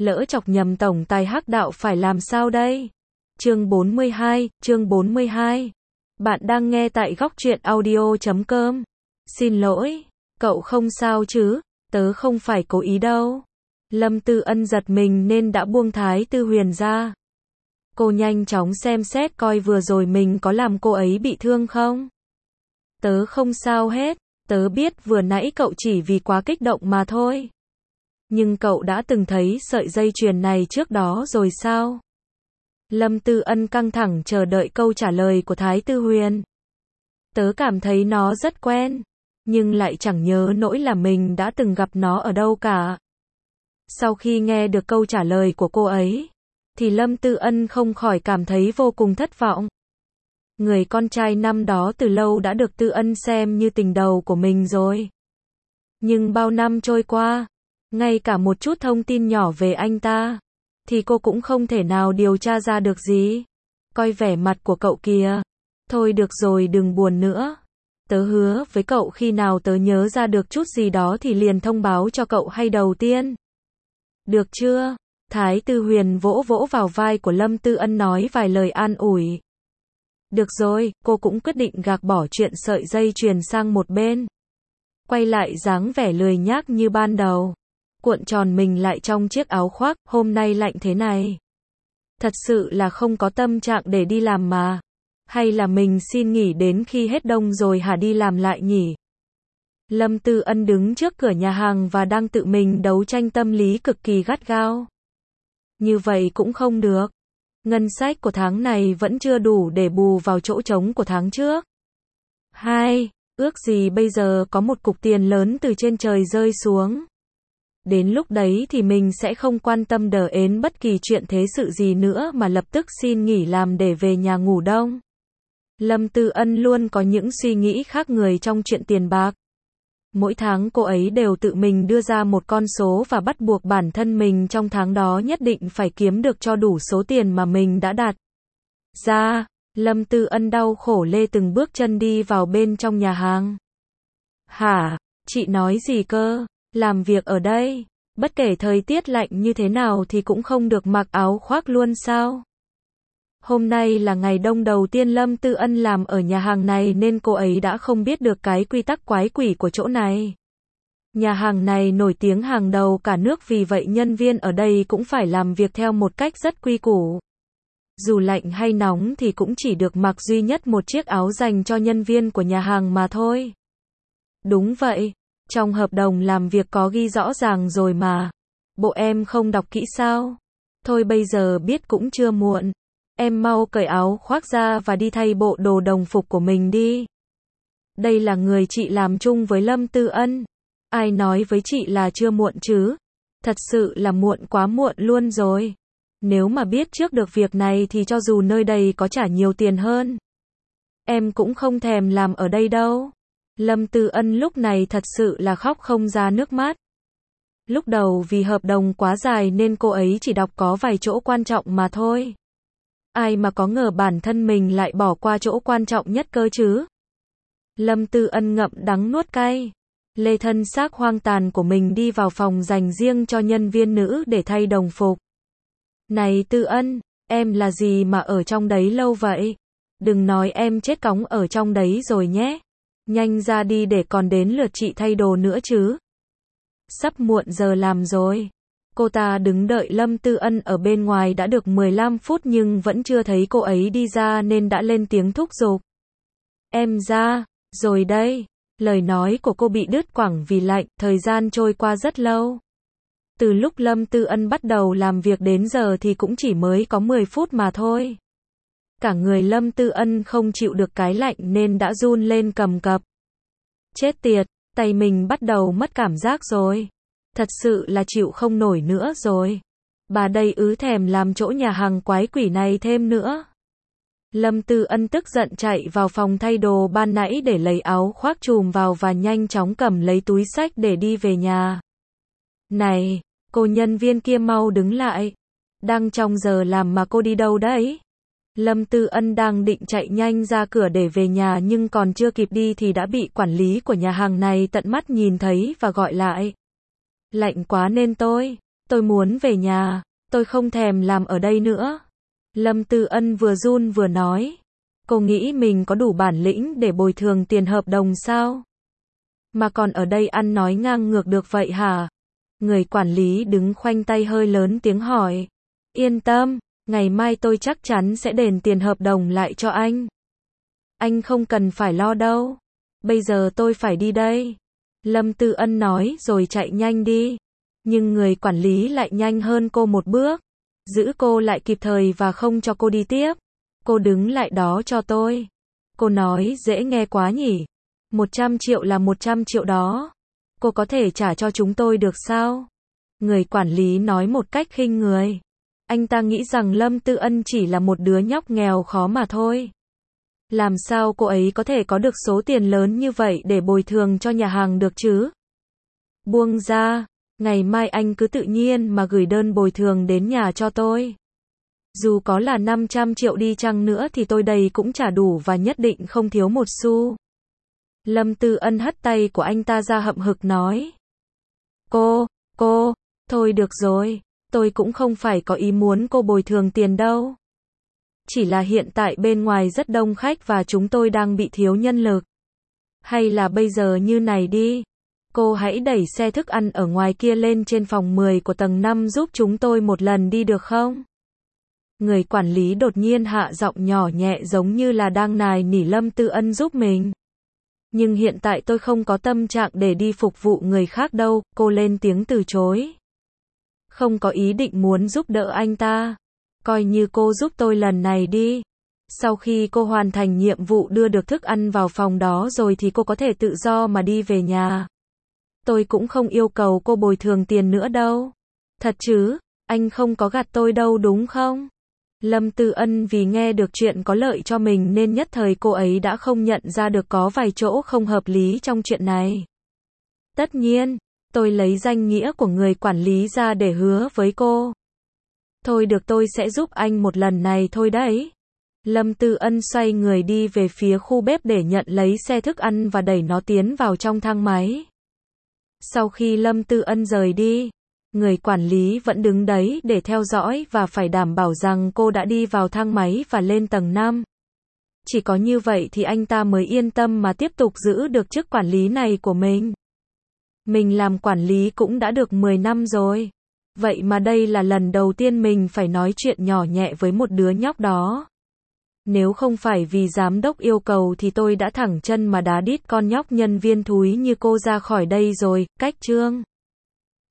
Lỡ chọc nhầm tổng tài hắc đạo phải làm sao đây? Chương 42. Bạn đang nghe tại góc truyện audio.com. Xin lỗi, cậu không sao chứ? Tớ không phải cố ý đâu. Lâm Tư Ân giật mình nên đã buông Thái Tư Huyền ra. Cô nhanh chóng xem xét coi vừa rồi mình có làm cô ấy bị thương không? Tớ không sao hết, tớ biết vừa nãy cậu chỉ vì quá kích động mà thôi. Nhưng cậu đã từng thấy sợi dây chuyền này trước đó rồi sao? Lâm Tư Ân căng thẳng chờ đợi câu trả lời của Thái Tư Huyền. Tớ cảm thấy nó rất quen, nhưng lại chẳng nhớ nỗi là mình đã từng gặp nó ở đâu cả. Sau khi nghe được câu trả lời của cô ấy, thì Lâm Tư Ân không khỏi cảm thấy vô cùng thất vọng. Người con trai năm đó từ lâu đã được Tư Ân xem như tình đầu của mình rồi. Nhưng bao năm trôi qua, ngay cả một chút thông tin nhỏ về anh ta, thì cô cũng không thể nào điều tra ra được gì. Coi vẻ mặt của cậu kìa. Thôi được rồi, đừng buồn nữa. Tớ hứa với cậu khi nào tớ nhớ ra được chút gì đó thì liền thông báo cho cậu hay đầu tiên. Được chưa? Thái Tư Huyền vỗ vỗ vào vai của Lâm Tư Ân nói vài lời an ủi. Được rồi, cô cũng quyết định gạt bỏ chuyện sợi dây chuyền sang một bên. Quay lại dáng vẻ lười nhác như ban đầu. Cuộn tròn mình lại trong chiếc áo khoác, hôm nay lạnh thế này. Thật sự là không có tâm trạng để đi làm mà. Hay là mình xin nghỉ đến khi hết đông rồi hả đi làm lại nhỉ? Lâm Tư Ân đứng trước cửa nhà hàng và đang tự mình đấu tranh tâm lý cực kỳ gắt gao. Như vậy cũng không được. Ngân sách của tháng này vẫn chưa đủ để bù vào chỗ trống của tháng trước. Ước gì bây giờ có một cục tiền lớn từ trên trời rơi xuống. Đến lúc đấy thì mình sẽ không quan tâm đờ ến bất kỳ chuyện thế sự gì nữa mà lập tức xin nghỉ làm để về nhà ngủ đông. Lâm Tư Ân luôn có những suy nghĩ khác người trong chuyện tiền bạc. Mỗi tháng cô ấy đều tự mình đưa ra một con số và bắt buộc bản thân mình trong tháng đó nhất định phải kiếm được cho đủ số tiền mà mình đã đặt ra. Lâm Tư Ân đau khổ lê từng bước chân đi vào bên trong nhà hàng. Hả? Chị nói gì cơ? Làm việc ở đây, bất kể thời tiết lạnh như thế nào thì cũng không được mặc áo khoác luôn sao? Hôm nay là ngày đông đầu tiên Lâm Tư Ân làm ở nhà hàng này nên cô ấy đã không biết được cái quy tắc quái quỷ của chỗ này. Nhà hàng này nổi tiếng hàng đầu cả nước, vì vậy nhân viên ở đây cũng phải làm việc theo một cách rất quy củ. Dù lạnh hay nóng thì cũng chỉ được mặc duy nhất một chiếc áo dành cho nhân viên của nhà hàng mà thôi. Đúng vậy. Trong hợp đồng làm việc có ghi rõ ràng rồi mà. Bộ em không đọc kỹ sao? Thôi bây giờ biết cũng chưa muộn. Em mau cởi áo khoác ra và đi thay bộ đồ đồng phục của mình đi. Đây là người chị làm chung với Lâm Tư Ân. Ai nói với chị là chưa muộn chứ? Thật sự là muộn quá muộn luôn rồi. Nếu mà biết trước được việc này thì cho dù nơi đây có trả nhiều tiền hơn, em cũng không thèm làm ở đây đâu. Lâm Tư Ân lúc này thật sự là khóc không ra nước mắt. Lúc đầu vì hợp đồng quá dài nên cô ấy chỉ đọc có vài chỗ quan trọng mà thôi. Ai mà có ngờ bản thân mình lại bỏ qua chỗ quan trọng nhất cơ chứ. Lâm Tư Ân ngậm đắng nuốt cay. Lê thân xác hoang tàn của mình đi vào phòng dành riêng cho nhân viên nữ để thay đồng phục. Này Tư Ân, em là gì mà ở trong đấy lâu vậy? Đừng nói em chết cóng ở trong đấy rồi nhé. Nhanh ra đi để còn đến lượt chị thay đồ nữa chứ. Sắp muộn giờ làm rồi. Cô ta đứng đợi Lâm Tư Ân ở bên ngoài đã được 15 phút nhưng vẫn chưa thấy cô ấy đi ra nên đã lên tiếng thúc giục. Em ra, rồi đây. Lời nói của cô bị đứt quãng vì lạnh, thời gian trôi qua rất lâu. Từ lúc Lâm Tư Ân bắt đầu làm việc đến giờ thì cũng chỉ mới có 10 phút mà thôi. Cả người Lâm Tư Ân không chịu được cái lạnh nên đã run lên cầm cập. Chết tiệt, tay mình bắt đầu mất cảm giác rồi. Thật sự là chịu không nổi nữa rồi. Bà đây thèm làm chỗ nhà hàng quái quỷ này thêm nữa. Lâm Tư Ân tức giận chạy vào phòng thay đồ ban nãy để lấy áo khoác trùm vào và nhanh chóng cầm lấy túi xách để đi về nhà. Này, cô nhân viên kia mau đứng lại. Đang trong giờ làm mà cô đi đâu đấy? Lâm Tư Ân đang định chạy nhanh ra cửa để về nhà nhưng còn chưa kịp đi thì đã bị quản lý của nhà hàng này tận mắt nhìn thấy và gọi lại. Lạnh quá nên tôi Tôi muốn về nhà, tôi không thèm làm ở đây nữa. Lâm Tư Ân vừa run vừa nói. Cô nghĩ mình có đủ bản lĩnh để bồi thường tiền hợp đồng sao? Mà còn ở đây ăn nói ngang ngược được vậy hả? Người quản lý đứng khoanh tay hơi lớn tiếng hỏi. Yên tâm, ngày mai tôi chắc chắn sẽ đền tiền hợp đồng lại cho anh. Anh không cần phải lo đâu. Bây giờ tôi phải đi đây. Lâm Tư Ân nói rồi chạy nhanh đi. Nhưng người quản lý lại nhanh hơn cô một bước. Giữ cô lại kịp thời và không cho cô đi tiếp. Cô đứng lại đó cho tôi. Cô nói dễ nghe quá nhỉ. 100 triệu là 100 triệu đó. Cô có thể trả cho chúng tôi được sao? Người quản lý nói một cách khinh người. Anh ta nghĩ rằng Lâm Tư Ân chỉ là một đứa nhóc nghèo khó mà thôi. Làm sao cô ấy có thể có được số tiền lớn như vậy để bồi thường cho nhà hàng được chứ? Buông ra, ngày mai anh cứ tự nhiên mà gửi đơn bồi thường đến nhà cho tôi. Dù có là 500 triệu đi chăng nữa thì tôi đây cũng trả đủ và nhất định không thiếu một xu. Lâm Tư Ân hất tay của anh ta ra hậm hực nói. Cô, thôi được rồi, tôi cũng không phải có ý muốn cô bồi thường tiền đâu. Chỉ là hiện tại bên ngoài rất đông khách và chúng tôi đang bị thiếu nhân lực. Hay là bây giờ như này đi. Cô hãy đẩy xe thức ăn ở ngoài kia lên trên phòng 10 của tầng 5 giúp chúng tôi một lần đi được không? Người quản lý đột nhiên hạ giọng nhỏ nhẹ giống như là đang nài nỉ Lâm Tư Ân giúp mình. Nhưng hiện tại tôi không có tâm trạng để đi phục vụ người khác đâu, cô lên tiếng từ chối. Không có ý định muốn giúp đỡ anh ta. Coi như cô giúp tôi lần này đi. Sau khi cô hoàn thành nhiệm vụ đưa được thức ăn vào phòng đó rồi thì cô có thể tự do mà đi về nhà. Tôi cũng không yêu cầu cô bồi thường tiền nữa đâu. Thật chứ, anh không có gạt tôi đâu đúng không? Lâm Tư Ân vì nghe được chuyện có lợi cho mình nên nhất thời cô ấy đã không nhận ra được có vài chỗ không hợp lý trong chuyện này. Tất nhiên, tôi lấy danh nghĩa của người quản lý ra để hứa với cô. Thôi được tôi sẽ giúp anh một lần này thôi đấy. Lâm Tư Ân xoay người đi về phía khu bếp để nhận lấy xe thức ăn và đẩy nó tiến vào trong thang máy. Sau khi Lâm Tư Ân rời đi, người quản lý vẫn đứng đấy để theo dõi và phải đảm bảo rằng cô đã đi vào thang máy và lên tầng 5. Chỉ có như vậy thì anh ta mới yên tâm mà tiếp tục giữ được chức quản lý này của mình. Mình làm quản lý cũng đã được 10 năm rồi. Vậy mà đây là lần đầu tiên mình phải nói chuyện nhỏ nhẹ với một đứa nhóc đó. Nếu không phải vì giám đốc yêu cầu thì tôi đã thẳng chân mà đá đít con nhóc nhân viên thúi như cô ra khỏi đây rồi. Cách chương